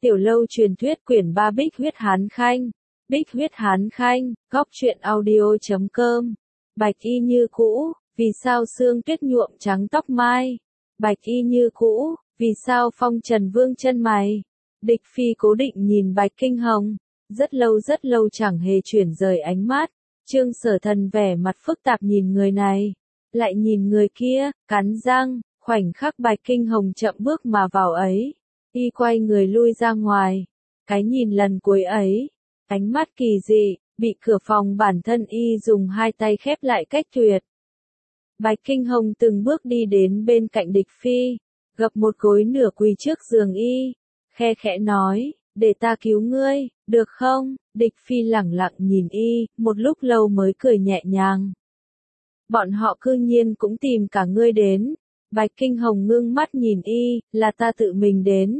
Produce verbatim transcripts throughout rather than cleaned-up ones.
Tiểu lâu truyền thuyết quyển ba Bích huyết hán khanh. Bích huyết hán khanh, góc truyện audio chấm com. Bạch y như cũ, vì sao sương tuyết nhuộm trắng tóc mai? Bạch y như cũ, vì sao phong trần vương chân mày? Địch Phi cố định nhìn Bạch Kinh Hồng, rất lâu rất lâu chẳng hề chuyển rời ánh mắt. Trương Sở Thần vẻ mặt phức tạp nhìn người này, lại nhìn người kia, cắn răng, khoảnh khắc Bạch Kinh Hồng chậm bước mà vào ấy, y quay người lui ra ngoài. Cái nhìn lần cuối ấy, ánh mắt kỳ dị, bị cửa phòng bản thân y dùng hai tay khép lại cách tuyệt. Bạch Kinh Hồng từng bước đi đến bên cạnh Địch Phi, gập một gối nửa quỳ trước giường y, khe khẽ nói, để ta cứu ngươi, được không? Địch Phi lẳng lặng nhìn y, một lúc lâu mới cười nhẹ nhàng. Bọn họ cư nhiên cũng tìm cả ngươi đến. Bạch Kinh Hồng ngưng mắt nhìn y, là ta tự mình đến.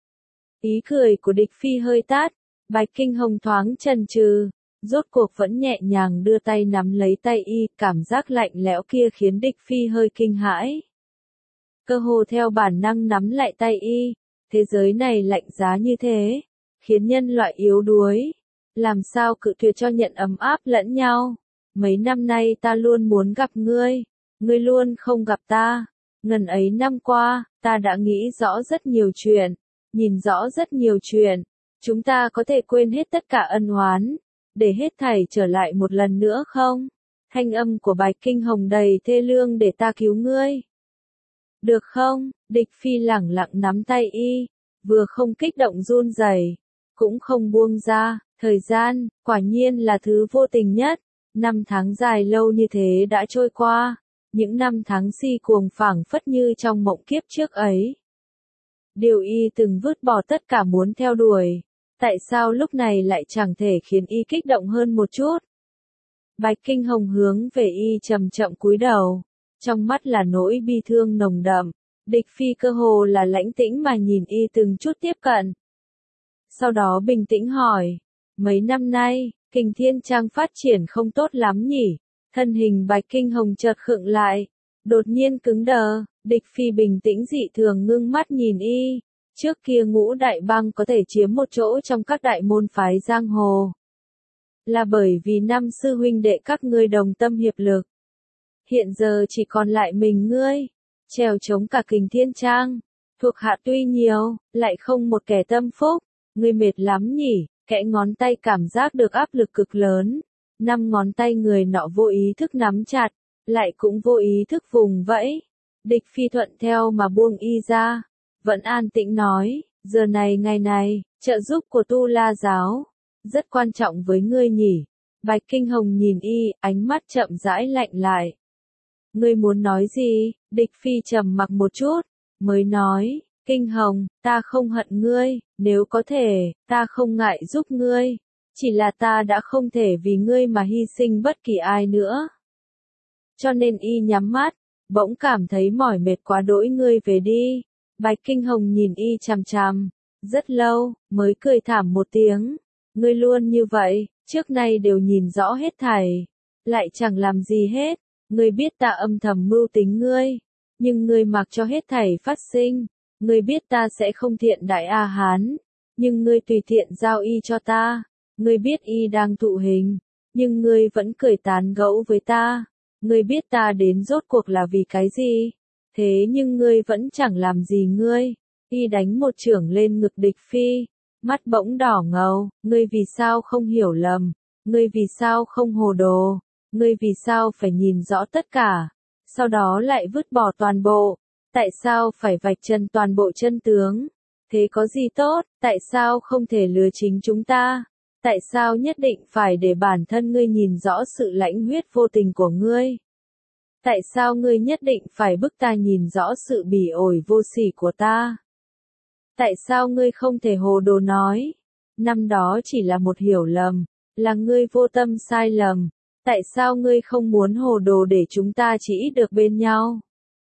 Ý cười của Địch Phi hơi tát, Bạch Kinh Hồng thoáng chần chừ, rốt cuộc vẫn nhẹ nhàng đưa tay nắm lấy tay y, cảm giác lạnh lẽo kia khiến Địch Phi hơi kinh hãi. Cơ hồ theo bản năng nắm lại tay y, thế giới này lạnh giá như thế, khiến nhân loại yếu đuối, làm sao cự tuyệt cho nhận ấm áp lẫn nhau. Mấy năm nay ta luôn muốn gặp ngươi, ngươi luôn không gặp ta. Ngần ấy năm qua, ta đã nghĩ rõ rất nhiều chuyện, nhìn rõ rất nhiều chuyện. Chúng ta có thể quên hết tất cả ân oán, để hết thảy trở lại một lần nữa không? Thanh âm của Bạch Kinh Hồng đầy thê lương, để ta cứu ngươi. Được không? Địch Phi lẳng lặng nắm tay y, vừa không kích động run rẩy, cũng không buông ra. Thời gian, quả nhiên là thứ vô tình nhất. Năm tháng dài lâu như thế đã trôi qua. Những năm tháng si cuồng phảng phất như trong mộng kiếp trước ấy. Điều y từng vứt bỏ tất cả muốn theo đuổi. Tại sao lúc này lại chẳng thể khiến y kích động hơn một chút? Bạch Kinh Hồng hướng về y chậm chậm cúi đầu. Trong mắt là nỗi bi thương nồng đậm. Địch Phi cơ hồ là lãnh tĩnh mà nhìn y từng chút tiếp cận. Sau đó bình tĩnh hỏi. Mấy năm nay, Kình Thiên Trang phát triển không tốt lắm nhỉ? Thân hình Bạch Kinh Hồng chợt khựng lại, đột nhiên cứng đờ. Địch Phi bình tĩnh dị thường ngưng mắt nhìn y. Trước kia Ngũ Đại Bang có thể chiếm một chỗ trong các đại môn phái giang hồ, là bởi vì năm sư huynh đệ các ngươi đồng tâm hiệp lực. Hiện giờ chỉ còn lại mình ngươi, trèo chống cả Kình Thiên Trang. Thuộc hạ tuy nhiều, lại không một kẻ tâm phúc. Ngươi mệt lắm nhỉ? Kẽ ngón tay cảm giác được áp lực cực lớn. Năm ngón tay người nọ vô ý thức nắm chặt, lại cũng vô ý thức vùng vẫy. Địch Phi thuận theo mà buông y ra, vẫn an tĩnh nói, giờ này ngày này, trợ giúp của Tu La giáo, rất quan trọng với ngươi nhỉ. Bạch Kinh Hồng nhìn y, ánh mắt chậm rãi lạnh lại. Ngươi muốn nói gì? Địch Phi trầm mặc một chút, mới nói, Kinh Hồng, ta không hận ngươi, nếu có thể, ta không ngại giúp ngươi. Chỉ là ta đã không thể vì ngươi mà hy sinh bất kỳ ai nữa. Cho nên y nhắm mắt, bỗng cảm thấy mỏi mệt quá đỗi, ngươi về đi. Bạch Kinh Hồng nhìn y chằm chằm, rất lâu, mới cười thảm một tiếng. Ngươi luôn như vậy, trước nay đều nhìn rõ hết thảy, lại chẳng làm gì hết. Ngươi biết ta âm thầm mưu tính ngươi, nhưng ngươi mặc cho hết thảy phát sinh. Ngươi biết ta sẽ không thiện đại A Hán, nhưng ngươi tùy tiện giao y cho ta. Ngươi biết y đang thụ hình, nhưng ngươi vẫn cười tán gẫu với ta. Ngươi biết ta đến rốt cuộc là vì cái gì, thế nhưng ngươi vẫn chẳng làm gì ngươi. Y đánh một chưởng lên ngực Địch Phi, mắt bỗng đỏ ngầu. Ngươi vì sao không hiểu lầm? Ngươi vì sao không hồ đồ? Ngươi vì sao phải nhìn rõ tất cả, sau đó lại vứt bỏ toàn bộ? Tại sao phải vạch trần toàn bộ chân tướng? Thế có gì tốt? Tại sao không thể lừa chính chúng ta? Tại sao nhất định phải để bản thân ngươi nhìn rõ sự lãnh huyết vô tình của ngươi? Tại sao ngươi nhất định phải bức ta nhìn rõ sự bỉ ổi vô sỉ của ta? Tại sao ngươi không thể hồ đồ nói, năm đó chỉ là một hiểu lầm, là ngươi vô tâm sai lầm? Tại sao ngươi không muốn hồ đồ để chúng ta chỉ được bên nhau?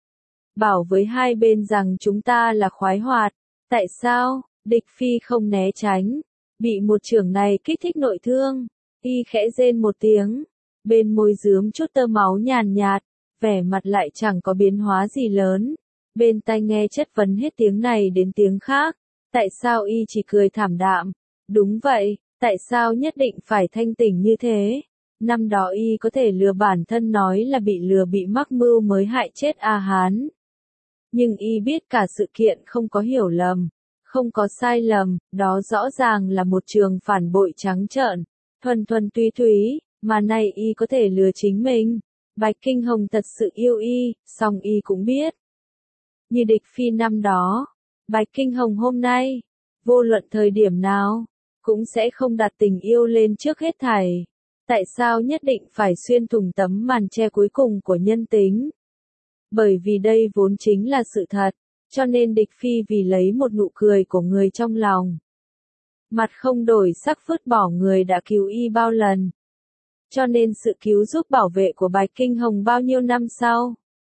Bảo với hai bên rằng chúng ta là khoái hoạt. Tại sao? Địch Phi không né tránh, bị một chưởng này kích thích nội thương, y khẽ rên một tiếng, bên môi rướm chút tơ máu nhàn nhạt, vẻ mặt lại chẳng có biến hóa gì lớn. Bên tai nghe chất vấn hết tiếng này đến tiếng khác, Tại sao y chỉ cười thảm đạm? Đúng vậy, tại sao nhất định phải thanh tỉnh như thế? Năm đó y có thể lừa bản thân nói là bị lừa bị mắc mưu mới hại chết A Hán. Nhưng y biết cả sự kiện không có hiểu lầm, không có sai lầm, đó rõ ràng là một trường phản bội trắng trợn, thuần thuần túy túy, mà nay y có thể lừa chính mình. Bạch Kinh Hồng thật sự yêu y, song y cũng biết. Như địch phi năm đó, Bạch Kinh Hồng hôm nay, vô luận thời điểm nào, cũng sẽ không đặt tình yêu lên trước hết thảy. Tại sao nhất định phải xuyên thủng tấm màn che cuối cùng của nhân tính? Bởi vì đây vốn chính là sự thật, cho nên địch phi vì lấy một nụ cười của người trong lòng. Mặt không đổi sắc vứt bỏ người đã cứu y bao lần. Cho nên sự cứu giúp bảo vệ của Bạch Kinh Hồng bao nhiêu năm sau.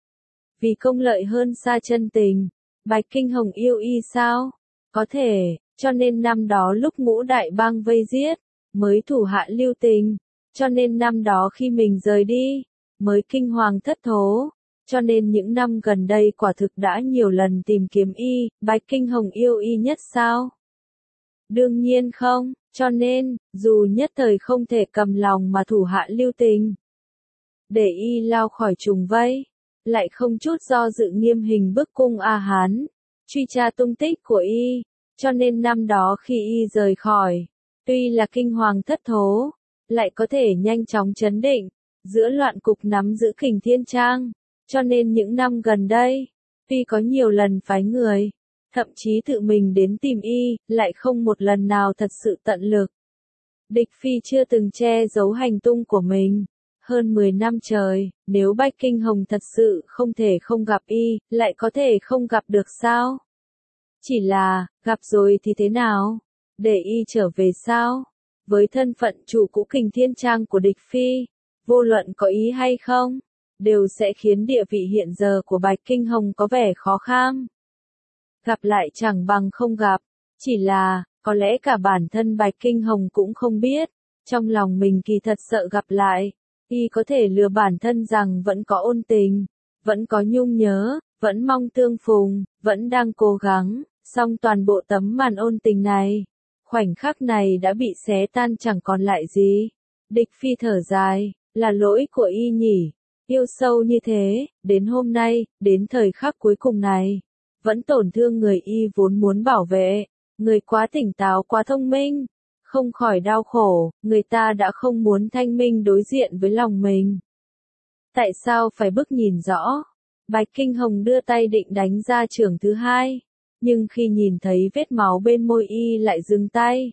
Vì công lợi hơn xa chân tình, Bạch Kinh Hồng yêu y sao? Có thể, cho nên năm đó lúc ngũ đại bang vây giết, mới thủ hạ lưu tình. Cho nên năm đó khi mình rời đi, mới kinh hoàng thất thố. Cho nên những năm gần đây quả thực đã nhiều lần tìm kiếm y, Bạch Kinh Hồng yêu y nhất sao? Đương nhiên không, cho nên, dù nhất thời không thể cầm lòng mà thủ hạ lưu tình. Để y lao khỏi trùng vây, lại không chút do dự nghiêm hình bức cung A Hán, truy tra tung tích của y, cho nên năm đó khi y rời khỏi, tuy là kinh hoàng thất thố, lại có thể nhanh chóng chấn định, giữa loạn cục nắm giữ Kình Thiên Trang, cho nên những năm gần đây, tuy có nhiều lần phái người, thậm chí tự mình đến tìm y, lại không một lần nào thật sự tận lực. Địch phi chưa từng che giấu hành tung của mình. Hơn mười năm trời, nếu Bạch Kinh Hồng thật sự không thể không gặp y, lại có thể không gặp được sao? Chỉ là, gặp rồi thì thế nào? Để y trở về sao? Với thân phận chủ cũ Kình Thiên Trang của địch phi, vô luận có ý hay không, đều sẽ khiến địa vị hiện giờ của Bạch Kinh Hồng có vẻ khó kham. Gặp lại chẳng bằng không gặp, chỉ là, có lẽ cả bản thân Bạch Kinh Hồng cũng không biết, trong lòng mình kỳ thật sợ gặp lại. Y có thể lừa bản thân rằng vẫn có ôn tình, vẫn có nhung nhớ, vẫn mong tương phùng, vẫn đang cố gắng, song toàn bộ tấm màn ôn tình này, khoảnh khắc này đã bị xé tan chẳng còn lại gì. Địch phi thở dài, là lỗi của y nhỉ, yêu sâu như thế, đến hôm nay, đến thời khắc cuối cùng này, vẫn tổn thương người y vốn muốn bảo vệ, người quá tỉnh táo quá thông minh. Không khỏi đau khổ, người ta đã không muốn thanh minh đối diện với lòng mình. Tại sao phải bức nhìn rõ? Bạch Kinh Hồng đưa tay định đánh ra chưởng thứ hai, nhưng khi nhìn thấy vết máu bên môi y lại dừng tay.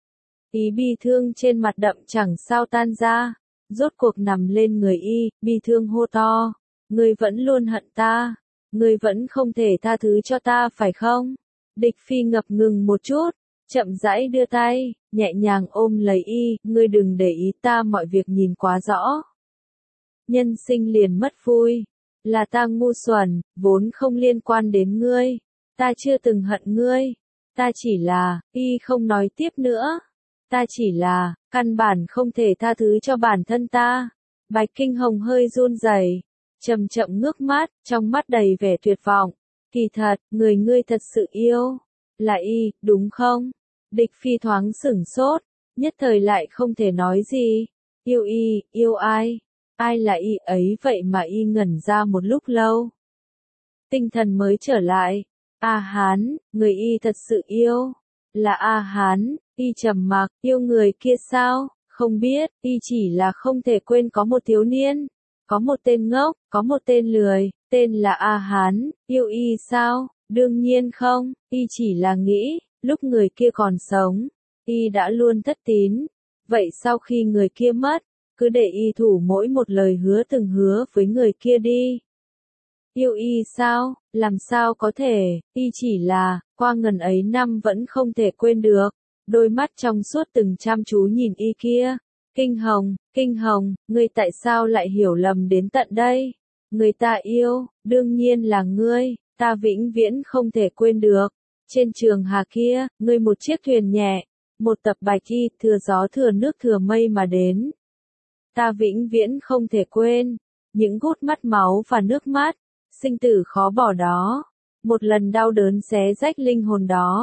Ý bi thương trên mặt đậm chẳng sao tan ra, rốt cuộc nằm lên người y, bi thương hô to. Ngươi vẫn luôn hận ta, ngươi vẫn không thể tha thứ cho ta phải không? Địch phi ngập ngừng một chút. Chậm rãi đưa tay, nhẹ nhàng ôm lấy y, ngươi đừng để ý ta mọi việc nhìn quá rõ. Nhân sinh liền mất vui, là ta ngu xuẩn, vốn không liên quan đến ngươi, ta chưa từng hận ngươi, ta chỉ là, y không nói tiếp nữa, ta chỉ là, căn bản không thể tha thứ cho bản thân ta. Bạch Kinh Hồng hơi run rẩy, chậm chậm ngước mắt, trong mắt đầy vẻ tuyệt vọng, kỳ thật, người ngươi thật sự yêu, là y, đúng không? Địch phi thoáng sửng sốt, nhất thời lại không thể nói gì. Yêu y, yêu ai? Ai là y ấy vậy mà y ngẩn ra một lúc lâu. Tinh thần mới trở lại. A Hán, người y thật sự yêu. Là A Hán, y trầm mặc, yêu người kia sao? Không biết, y chỉ là không thể quên có một thiếu niên. Có một tên ngốc, có một tên lười, tên là A Hán, yêu y sao? Đương nhiên không, y chỉ là nghĩ. Lúc người kia còn sống, y đã luôn thất tín. Vậy sau khi người kia mất, cứ để y thủ mỗi một lời hứa từng hứa với người kia đi. Yêu y sao? Làm sao có thể, y chỉ là, qua ngần ấy năm vẫn không thể quên được. Đôi mắt trong suốt từng chăm chú nhìn y kia. Kinh Hồng, Kinh Hồng, ngươi tại sao lại hiểu lầm đến tận đây? Người ta yêu, đương nhiên là ngươi, ta vĩnh viễn không thể quên được. Trên trường hà kia, ngươi một chiếc thuyền nhẹ, một tập bạch y, thừa gió thừa nước thừa mây mà đến. Ta vĩnh viễn không thể quên, những gút mắt máu và nước mắt, sinh tử khó bỏ đó, một lần đau đớn xé rách linh hồn đó.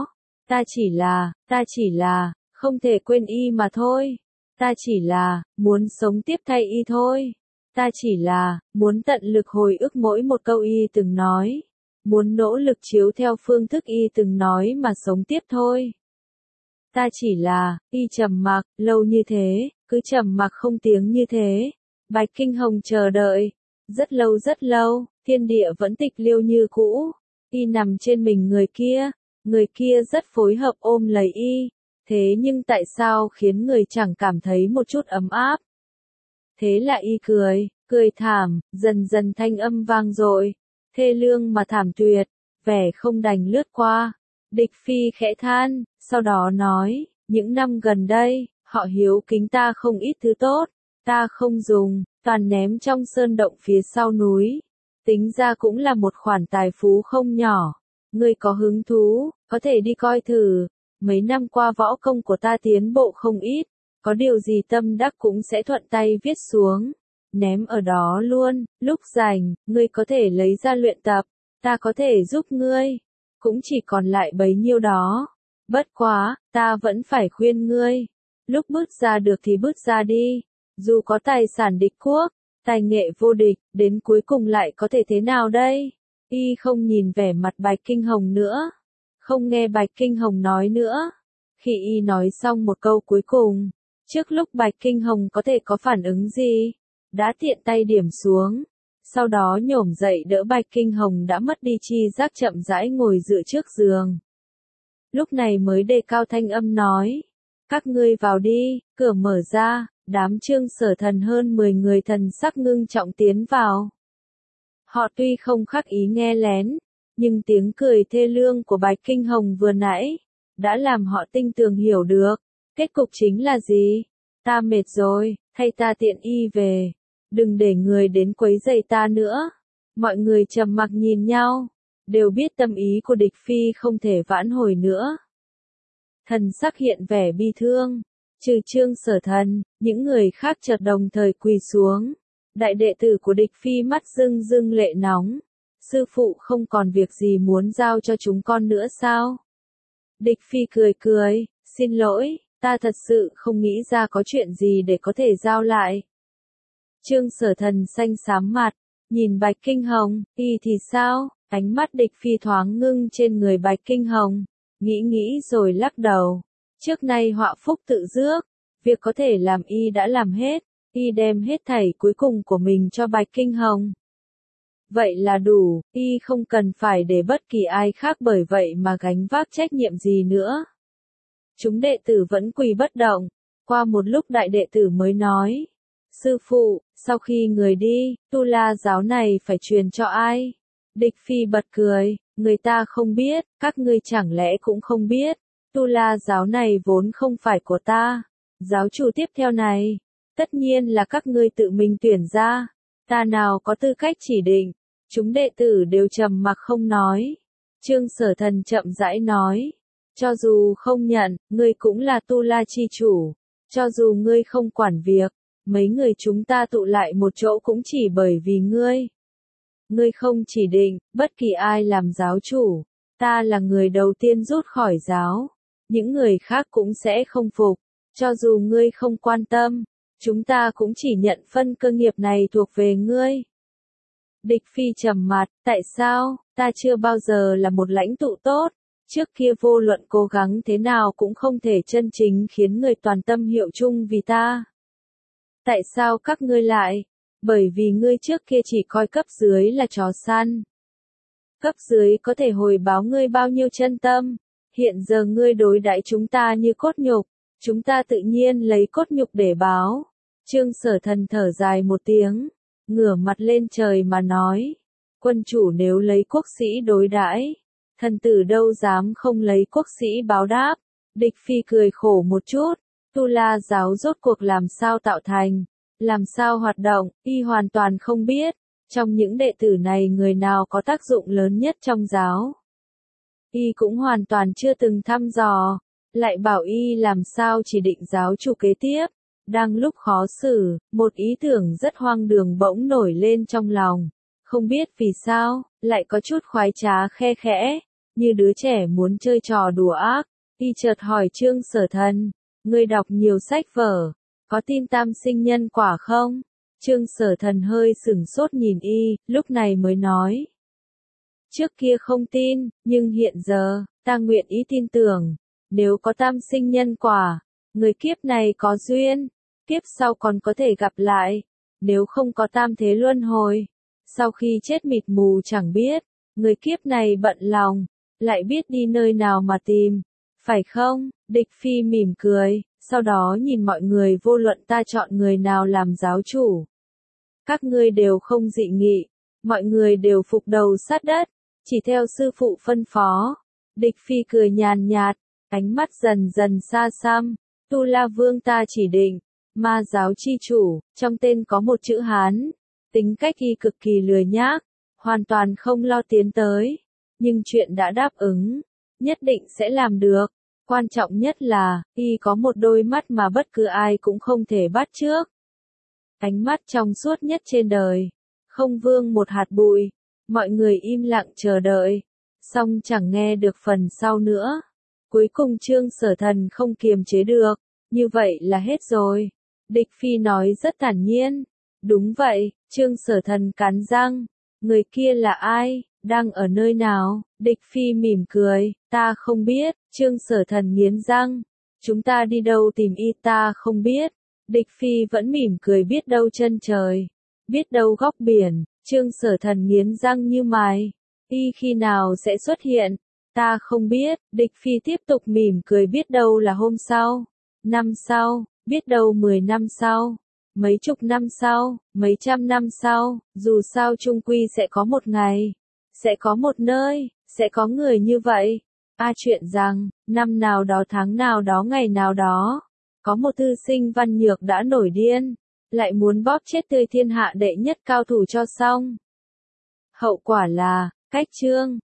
Ta chỉ là, ta chỉ là, không thể quên y mà thôi. Ta chỉ là, muốn sống tiếp thay y thôi. Ta chỉ là, muốn tận lực hồi ức mỗi một câu y từng nói. Muốn nỗ lực chiếu theo phương thức y từng nói mà sống tiếp thôi. Ta chỉ là, y trầm mặc, lâu như thế, cứ trầm mặc không tiếng như thế. Bạch Kinh Hồng chờ đợi. Rất lâu rất lâu, thiên địa vẫn tịch liêu như cũ. Y nằm trên mình người kia. Người kia rất phối hợp ôm lấy y. Thế nhưng tại sao khiến người chẳng cảm thấy một chút ấm áp? Thế là y cười, cười thảm, dần dần thanh âm vang dội, thê lương mà thảm tuyệt, vẻ không đành lướt qua. Địch Phi khẽ than, sau đó nói, những năm gần đây, họ hiếu kính ta không ít thứ tốt, ta không dùng, toàn ném trong sơn động phía sau núi. Tính ra cũng là một khoản tài phú không nhỏ. Ngươi có hứng thú, có thể đi coi thử. Mấy năm qua võ công của ta tiến bộ không ít, có điều gì tâm đắc cũng sẽ thuận tay viết xuống, ném ở đó luôn, lúc rảnh, ngươi có thể lấy ra luyện tập, ta có thể giúp ngươi, cũng chỉ còn lại bấy nhiêu đó. Bất quá, ta vẫn phải khuyên ngươi, lúc bước ra được thì bước ra đi, dù có tài sản địch quốc, tài nghệ vô địch, đến cuối cùng lại có thể thế nào đây? Y không nhìn vẻ mặt Bạch Kinh Hồng nữa. Không nghe Bạch Kinh Hồng nói nữa. Khi y nói xong một câu cuối cùng, trước lúc Bạch Kinh Hồng có thể có phản ứng gì, đã tiện tay điểm xuống, sau đó nhổm dậy đỡ Bạch Kinh Hồng đã mất đi chi giác chậm rãi ngồi dựa trước giường. Lúc này mới đề cao thanh âm nói, các ngươi vào đi, cửa mở ra, đám Trương Sở Thần hơn mười người thần sắc ngưng trọng tiến vào. Họ tuy không khắc ý nghe lén, nhưng tiếng cười thê lương của Bạch Kinh Hồng vừa nãy, đã làm họ tinh tường hiểu được, kết cục chính là gì? Ta mệt rồi, thay ta tiện y về, đừng để người đến quấy rầy ta nữa. Mọi người trầm mặc nhìn nhau, đều biết tâm ý của địch phi không thể vãn hồi nữa. Thần sắc hiện vẻ bi thương, trừ Trương Sở Thần, những người khác chợt đồng thời quỳ xuống. Đại đệ tử của địch phi mắt rưng rưng lệ nóng. Sư phụ không còn việc gì muốn giao cho chúng con nữa sao? Địch Phi cười cười, xin lỗi, ta thật sự không nghĩ ra có chuyện gì để có thể giao lại. Trương Sở Thần xanh xám mặt, nhìn Bạch Kinh Hồng, y thì sao? Ánh mắt địch Phi thoáng ngưng trên người Bạch Kinh Hồng, nghĩ nghĩ rồi lắc đầu. Trước nay họa phúc tự rước, việc có thể làm y đã làm hết, y đem hết thảy cuối cùng của mình cho Bạch Kinh Hồng. Vậy là đủ, y không cần phải để bất kỳ ai khác bởi vậy mà gánh vác trách nhiệm gì nữa. Chúng đệ tử vẫn quỳ bất động, qua một lúc đại đệ tử mới nói. Sư phụ, sau khi người đi, tu la giáo này phải truyền cho ai? Địch Phi bật cười, người ta không biết, các ngươi chẳng lẽ cũng không biết, tu la giáo này vốn không phải của ta. Giáo chủ tiếp theo này, tất nhiên là các ngươi tự mình tuyển ra, ta nào có tư cách chỉ định. Chúng đệ tử đều trầm mặc không nói. Trương Sở Thần chậm rãi nói, cho dù không nhận, ngươi cũng là tu la chi chủ, cho dù ngươi không quản việc, mấy người chúng ta tụ lại một chỗ cũng chỉ bởi vì ngươi. Ngươi không chỉ định, bất kỳ ai làm giáo chủ, ta là người đầu tiên rút khỏi giáo, những người khác cũng sẽ không phục, cho dù ngươi không quan tâm, chúng ta cũng chỉ nhận phân cơ nghiệp này thuộc về ngươi. Địch Phi trầm mặt, tại sao, ta chưa bao giờ là một lãnh tụ tốt, trước kia vô luận cố gắng thế nào cũng không thể chân chính khiến người toàn tâm hiệu chung vì ta. Tại sao các ngươi lại? Bởi vì ngươi trước kia chỉ coi cấp dưới là chó săn. Cấp dưới có thể hồi báo ngươi bao nhiêu chân tâm, hiện giờ ngươi đối đãi chúng ta như cốt nhục, chúng ta tự nhiên lấy cốt nhục để báo. Trương Sở Thần thở dài một tiếng, ngửa mặt lên trời mà nói, quân chủ nếu lấy quốc sĩ đối đãi, thần tử đâu dám không lấy quốc sĩ báo đáp. Địch Phi cười khổ một chút, tu la giáo rốt cuộc làm sao tạo thành, làm sao hoạt động, y hoàn toàn không biết, trong những đệ tử này người nào có tác dụng lớn nhất trong giáo. Y cũng hoàn toàn chưa từng thăm dò, lại bảo y làm sao chỉ định giáo chủ kế tiếp. Đang lúc khó xử, một ý tưởng rất hoang đường bỗng nổi lên trong lòng. Không biết vì sao, lại có chút khoái trá khe khẽ, như đứa trẻ muốn chơi trò đùa ác. Y chợt hỏi Trương Sở Thần, ngươi đọc nhiều sách vở, có tin tam sinh nhân quả không? Trương Sở Thần hơi sửng sốt nhìn Y, lúc này mới nói. Trước kia không tin, nhưng hiện giờ, ta nguyện ý tin tưởng, nếu có tam sinh nhân quả, người kiếp này có duyên, kiếp sau còn có thể gặp lại, nếu không có tam thế luân hồi, sau khi chết mịt mù chẳng biết, người kiếp này bận lòng, lại biết đi nơi nào mà tìm, phải không? Địch Phi mỉm cười, sau đó nhìn mọi người vô luận ta chọn người nào làm giáo chủ. Các ngươi đều không dị nghị, mọi người đều phục đầu sát đất, chỉ theo sư phụ phân phó. Địch Phi cười nhàn nhạt, ánh mắt dần dần xa xăm, Tu La Vương ta chỉ định, ma giáo chi chủ, trong tên có một chữ Hán, tính cách y cực kỳ lười nhác, hoàn toàn không lo tiến tới, nhưng chuyện đã đáp ứng, nhất định sẽ làm được. Quan trọng nhất là, y có một đôi mắt mà bất cứ ai cũng không thể bắt chước. Ánh mắt trong suốt nhất trên đời, không vương một hạt bụi, mọi người im lặng chờ đợi, song chẳng nghe được phần sau nữa. Cuối cùng Trương Sở Thần không kiềm chế được, như vậy là hết rồi. Địch Phi nói rất thản nhiên. Đúng vậy, Trương Sở Thần cắn răng. Người kia là ai, đang ở nơi nào? Địch Phi mỉm cười, ta không biết. Trương Sở Thần nghiến răng. Chúng ta đi đâu tìm y, ta không biết. Địch Phi vẫn mỉm cười, biết đâu chân trời, biết đâu góc biển. Trương Sở Thần nghiến răng như mài. Y khi nào sẽ xuất hiện? Ta không biết. Địch Phi tiếp tục mỉm cười, biết đâu là hôm sau, năm sau, biết đâu mười năm sau, mấy chục năm sau, mấy trăm năm sau, dù sao chung quy sẽ có một ngày, sẽ có một nơi, sẽ có người như vậy. A chuyện rằng, năm nào đó tháng nào đó ngày nào đó, có một thư sinh văn nhược đã nổi điên, lại muốn bóp chết tươi thiên hạ đệ nhất cao thủ cho xong. Hậu quả là, cách Trương